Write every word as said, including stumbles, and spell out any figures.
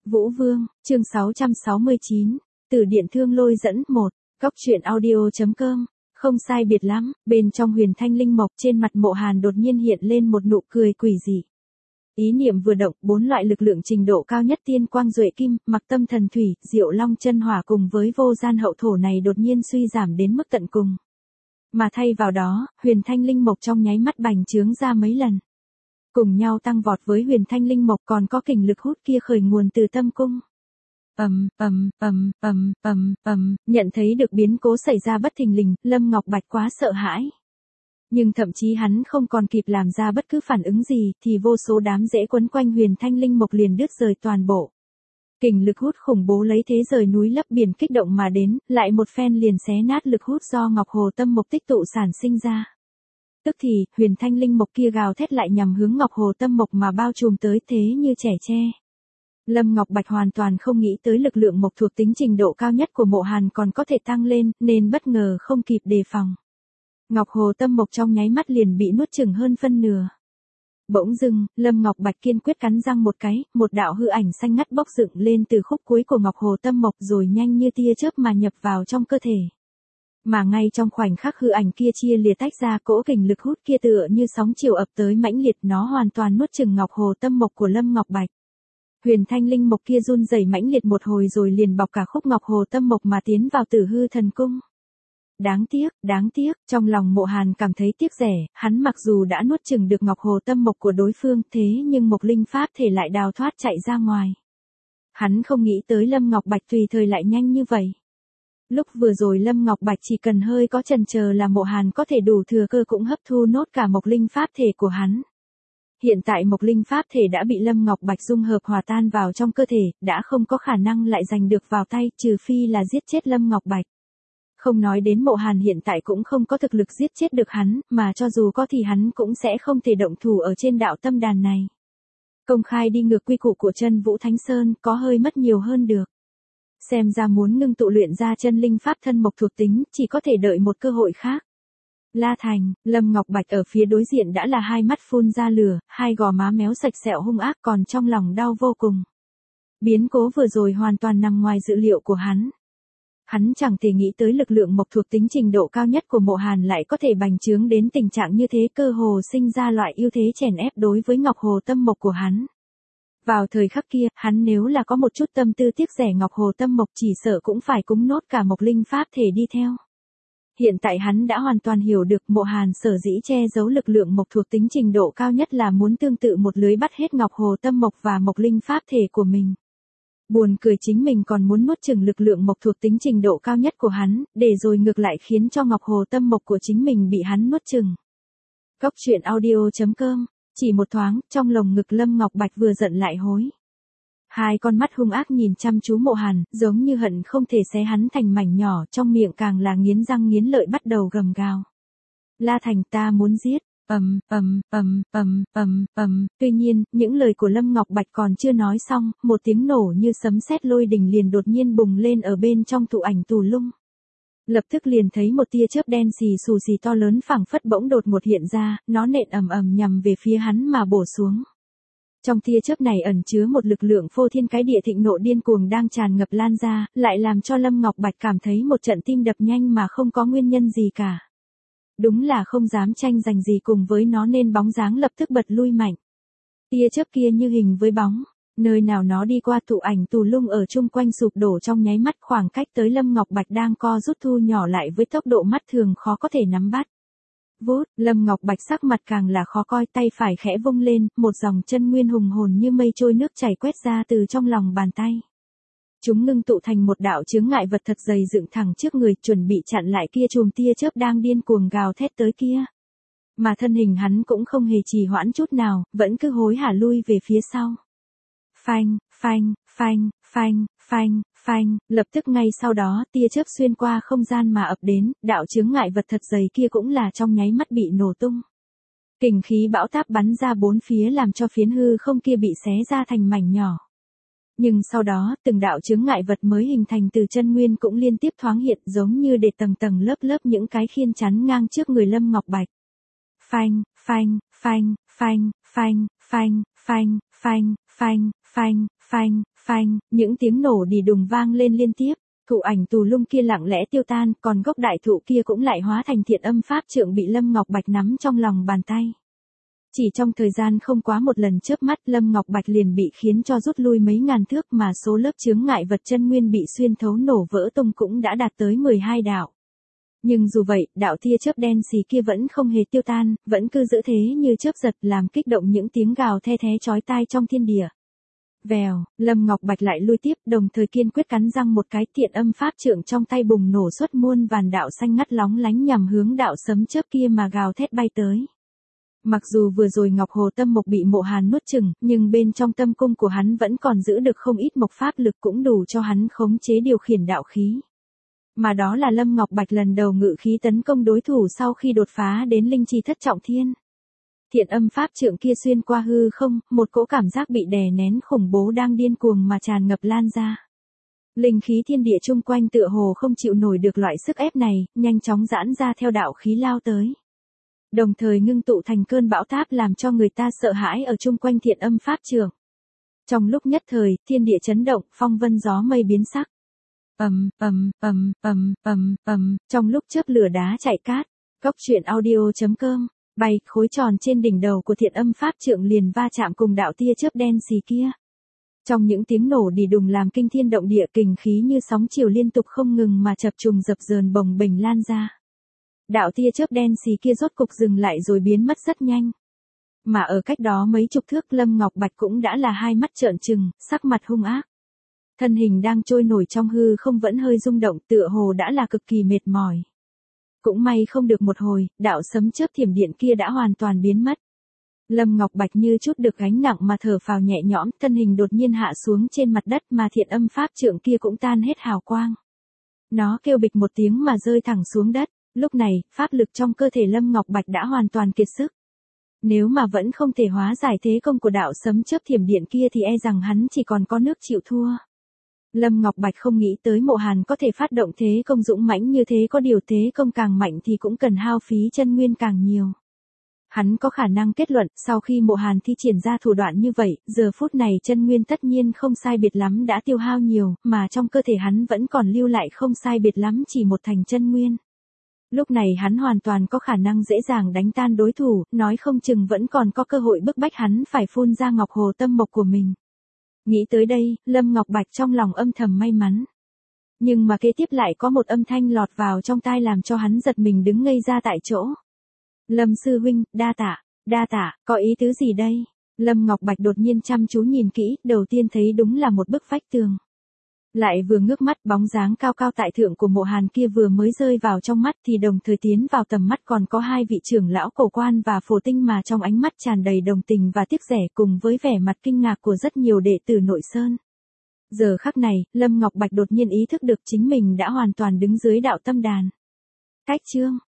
Vũ Vương, chương sáu trăm sáu mươi chín, Từ điện thương lôi dẫn một, Góc truyện audio.com, không sai biệt lắm, bên trong huyền thanh linh mộc trên mặt Mộ Hàn đột nhiên hiện lên một nụ cười quỷ dị. Ý niệm vừa động, bốn loại lực lượng trình độ cao nhất tiên quang duệ kim, mặc tâm thần thủy, diệu long chân hỏa cùng với vô gian hậu thổ này đột nhiên suy giảm đến mức tận cùng. Mà thay vào đó, huyền thanh linh mộc trong nháy mắt bành trướng ra mấy lần. Cùng nhau tăng vọt với huyền thanh linh mộc còn có kình lực hút kia khởi nguồn từ tâm cung. Ầm, ầm, ầm, ầm, ầm, ầm, nhận thấy được biến cố xảy ra bất thình lình, Lâm Ngọc Bạch quá sợ hãi. Nhưng thậm chí hắn không còn kịp làm ra bất cứ phản ứng gì, thì vô số đám rễ quấn quanh huyền thanh linh mộc liền đứt rời toàn bộ. Kình lực hút khủng bố lấy thế rời núi lấp biển kích động mà đến, lại một phen liền xé nát lực hút do Ngọc Hồ Tâm Mộc tích tụ sản sinh ra. Tức thì, huyền thanh linh mộc kia gào thét lại nhằm hướng Ngọc Hồ Tâm Mộc mà bao trùm tới thế như trẻ tre. Lâm Ngọc Bạch hoàn toàn không nghĩ tới lực lượng mộc thuộc tính trình độ cao nhất của Mộ Hàn còn có thể tăng lên, nên bất ngờ không kịp đề phòng. Ngọc Hồ Tâm Mộc trong nháy mắt liền bị nuốt chửng hơn phân nửa. Bỗng dưng, Lâm Ngọc Bạch kiên quyết cắn răng một cái, một đạo hư ảnh xanh ngắt bốc dựng lên từ khúc cuối của Ngọc Hồ Tâm Mộc rồi nhanh như tia chớp mà nhập vào trong cơ thể. Mà ngay trong khoảnh khắc hư ảnh kia chia lìa tách ra, cỗ kình lực hút kia tựa như sóng chiều ập tới mãnh liệt, nó hoàn toàn nuốt chửng Ngọc Hồ Tâm Mộc của Lâm Ngọc Bạch. Huyền thanh linh mộc kia run rẩy mãnh liệt một hồi rồi liền bọc cả khúc Ngọc Hồ Tâm Mộc mà tiến vào Tử Hư Thần Cung. Đáng tiếc, đáng tiếc, trong lòng Mộ Hàn cảm thấy tiếc rẻ, hắn mặc dù đã nuốt chửng được Ngọc Hồ Tâm Mộc của đối phương, thế nhưng Mộc Linh Pháp thể lại đào thoát chạy ra ngoài. Hắn không nghĩ tới Lâm Ngọc Bạch tùy thời lại nhanh như vậy. Lúc vừa rồi Lâm Ngọc Bạch chỉ cần hơi có chần chờ là Mộ Hàn có thể đủ thừa cơ cũng hấp thu nốt cả Mộc Linh Pháp thể của hắn. Hiện tại Mộc Linh Pháp thể đã bị Lâm Ngọc Bạch dung hợp hòa tan vào trong cơ thể, đã không có khả năng lại giành được vào tay, trừ phi là giết chết Lâm Ngọc Bạch. Không nói đến Mộ Hàn hiện tại cũng không có thực lực giết chết được hắn, mà cho dù có thì hắn cũng sẽ không thể động thủ ở trên đạo tâm đàn này. Công khai đi ngược quy củ của chân Vũ Thánh Sơn có hơi mất nhiều hơn được. Xem ra muốn ngưng tụ luyện ra chân linh pháp thân mộc thuộc tính, chỉ có thể đợi một cơ hội khác. La Thành, Lâm Ngọc Bạch ở phía đối diện đã là hai mắt phun ra lửa, hai gò má méo sạch sẹo hung ác, còn trong lòng đau vô cùng. Biến cố vừa rồi hoàn toàn nằm ngoài dự liệu của hắn. Hắn chẳng thể nghĩ tới lực lượng mộc thuộc tính trình độ cao nhất của Mộ Hàn lại có thể bành trướng đến tình trạng như thế, cơ hồ sinh ra loại ưu thế chèn ép đối với Ngọc Hồ Tâm Mộc của hắn. Vào thời khắc kia, hắn nếu là có một chút tâm tư tiếc rẻ Ngọc Hồ Tâm Mộc chỉ sợ cũng phải cúng nốt cả Mộc Linh Pháp thể đi theo. Hiện tại hắn đã hoàn toàn hiểu được Mộ Hàn sở dĩ che giấu lực lượng mộc thuộc tính trình độ cao nhất là muốn tương tự một lưới bắt hết Ngọc Hồ Tâm Mộc và Mộc Linh Pháp thể của mình. Buồn cười chính mình còn muốn nuốt chửng lực lượng mộc thuộc tính trình độ cao nhất của hắn, để rồi ngược lại khiến cho Ngọc Hồ Tâm Mộc của chính mình bị hắn nuốt chửng. Góc truyện audio.com, chỉ một thoáng, trong lồng ngực Lâm Ngọc Bạch vừa giận lại hối. Hai con mắt hung ác nhìn chăm chú Mộ Hàn, giống như hận không thể xé hắn thành mảnh nhỏ, trong miệng càng là nghiến răng nghiến lợi bắt đầu gầm gào. La Thành, ta muốn giết. Ầm, ầm, ầm, ầm, ầm, ầm, tuy nhiên, những lời của Lâm Ngọc Bạch còn chưa nói xong, một tiếng nổ như sấm sét lôi đình liền đột nhiên bùng lên ở bên trong tụ ảnh tù lung. Lập tức liền thấy một tia chớp đen xì xù xì to lớn phảng phất bỗng đột ngột hiện ra, nó nện ầm ầm nhằm về phía hắn mà bổ xuống. Trong tia chớp này ẩn chứa một lực lượng phô thiên cái địa thịnh nộ điên cuồng đang tràn ngập lan ra, lại làm cho Lâm Ngọc Bạch cảm thấy một trận tim đập nhanh mà không có nguyên nhân gì cả. Đúng là không dám tranh giành gì cùng với nó nên bóng dáng lập tức bật lui mạnh. Tia chớp kia như hình với bóng, nơi nào nó đi qua tụ ảnh tù lung ở chung quanh sụp đổ trong nháy mắt, khoảng cách tới Lâm Ngọc Bạch đang co rút thu nhỏ lại với tốc độ mắt thường khó có thể nắm bắt. Vút, Lâm Ngọc Bạch sắc mặt càng là khó coi, tay phải khẽ vung lên, một dòng chân nguyên hùng hồn như mây trôi nước chảy quét ra từ trong lòng bàn tay. Chúng ngưng tụ thành một đạo chướng ngại vật thật dày dựng thẳng trước người, chuẩn bị chặn lại kia chùm tia chớp đang điên cuồng gào thét tới kia. Mà thân hình hắn cũng không hề trì hoãn chút nào, vẫn cứ hối hả lui về phía sau. Phanh, phanh, phanh, phanh, phanh, phanh, lập tức ngay sau đó, tia chớp xuyên qua không gian mà ập đến, đạo chướng ngại vật thật dày kia cũng là trong nháy mắt bị nổ tung. Kình khí bão táp bắn ra bốn phía làm cho phiến hư không kia bị xé ra thành mảnh nhỏ. Nhưng sau đó, từng đạo chướng ngại vật mới hình thành từ chân nguyên cũng liên tiếp thoáng hiện, giống như để tầng tầng lớp lớp những cái khiên chắn ngang trước người Lâm Ngọc Bạch. Phanh, phanh, phanh, phanh, phanh, phanh, phanh, phanh, phanh, phanh, Phanh, phanh, những tiếng nổ đì đùng vang lên liên tiếp, thụ ảnh tù lung kia lặng lẽ tiêu tan, còn gốc đại thụ kia cũng lại hóa thành Thiện Âm pháp trượng bị Lâm Ngọc Bạch nắm trong lòng bàn tay. Chỉ trong thời gian không quá một lần chớp mắt, Lâm Ngọc Bạch liền bị khiến cho rút lui mấy ngàn thước, mà số lớp chướng ngại vật chân nguyên bị xuyên thấu nổ vỡ tung cũng đã đạt tới mười hai đạo. Nhưng dù vậy, đạo tia chớp đen xì kia vẫn không hề tiêu tan, vẫn cứ giữ thế như chớp giật, làm kích động những tiếng gào the thé chói tai trong thiên địa. Vèo, Lâm Ngọc Bạch lại lui tiếp, đồng thời kiên quyết cắn răng một cái, Thiện Âm pháp trượng trong tay bùng nổ xuất muôn vàn đạo xanh ngắt lóng lánh nhằm hướng đạo sấm chớp kia mà gào thét bay tới. Mặc dù vừa rồi Ngọc Hồ Tâm Mộc bị Mộ Hàn nuốt chửng, nhưng bên trong tâm cung của hắn vẫn còn giữ được không ít mộc pháp lực, cũng đủ cho hắn khống chế điều khiển đạo khí. Mà đó là Lâm Ngọc Bạch lần đầu ngự khí tấn công đối thủ sau khi đột phá đến linh chi thất trọng thiên. Thiện Âm pháp trượng kia xuyên qua hư không, một cỗ cảm giác bị đè nén khủng bố đang điên cuồng mà tràn ngập lan ra. Linh khí thiên địa chung quanh tựa hồ không chịu nổi được loại sức ép này, nhanh chóng giãn ra theo đạo khí lao tới. Đồng thời ngưng tụ thành cơn bão táp làm cho người ta sợ hãi ở chung quanh Thiện Âm pháp trượng. Trong lúc nhất thời, thiên địa chấn động, phong vân gió mây biến sắc. Ầm, ầm, ầm, ầm, ầm, ầm, trong lúc chớp lửa đá chạy cát, Cốc Truyện Audio chấm com, bay, khối tròn trên đỉnh đầu của Thiện Âm pháp trượng liền va chạm cùng đạo tia chớp đen xì kia. Trong những tiếng nổ đì đùng làm kinh thiên động địa, kình khí như sóng chiều liên tục không ngừng mà chập trùng dập dờn bồng bềnh lan ra. Đạo tia chớp đen xì kia rốt cục dừng lại rồi biến mất rất nhanh. Mà ở cách đó mấy chục thước, Lâm Ngọc Bạch cũng đã là hai mắt trợn trừng, sắc mặt hung ác. Thân hình đang trôi nổi trong hư không vẫn hơi rung động, tựa hồ đã là cực kỳ mệt mỏi. Cũng may không được một hồi, đạo sấm chớp thiểm điện kia đã hoàn toàn biến mất. Lâm Ngọc Bạch như chút được gánh nặng mà thở phào nhẹ nhõm, thân hình đột nhiên hạ xuống trên mặt đất, mà Thiện Âm pháp trượng kia cũng tan hết hào quang. Nó kêu bịch một tiếng mà rơi thẳng xuống đất. Lúc này, pháp lực trong cơ thể Lâm Ngọc Bạch đã hoàn toàn kiệt sức. Nếu mà vẫn không thể hóa giải thế công của đạo sấm chớp thiểm điện kia thì e rằng hắn chỉ còn có nước chịu thua. Lâm Ngọc Bạch không nghĩ tới Mộ Hàn có thể phát động thế công dũng mãnh như thế, có điều thế công càng mạnh thì cũng cần hao phí chân nguyên càng nhiều. Hắn có khả năng kết luận, sau khi Mộ Hàn thi triển ra thủ đoạn như vậy, giờ phút này chân nguyên tất nhiên không sai biệt lắm đã tiêu hao nhiều, mà trong cơ thể hắn vẫn còn lưu lại không sai biệt lắm chỉ một thành chân nguyên. Lúc này hắn hoàn toàn có khả năng dễ dàng đánh tan đối thủ, nói không chừng vẫn còn có cơ hội bức bách hắn phải phun ra Ngọc Hồ Tâm Mộc của mình. Nghĩ tới đây, Lâm Ngọc Bạch trong lòng âm thầm may mắn. Nhưng mà kế tiếp lại có một âm thanh lọt vào trong tai làm cho hắn giật mình đứng ngây ra tại chỗ. Lâm sư huynh, đa tạ, đa tạ, có ý tứ gì đây? Lâm Ngọc Bạch đột nhiên chăm chú nhìn kỹ, đầu tiên thấy đúng là một bức vách tường. Lại vừa ngước mắt, bóng dáng cao cao tại thượng của Mộ Hàn kia vừa mới rơi vào trong mắt thì đồng thời tiến vào tầm mắt còn có hai vị trưởng lão Cổ Quan và Phổ Tinh, mà trong ánh mắt tràn đầy đồng tình và tiếc rẻ cùng với vẻ mặt kinh ngạc của rất nhiều đệ tử Nội Sơn. Giờ khắc này, Lâm Ngọc Bạch đột nhiên ý thức được chính mình đã hoàn toàn đứng dưới đạo tâm đàn. Cách chương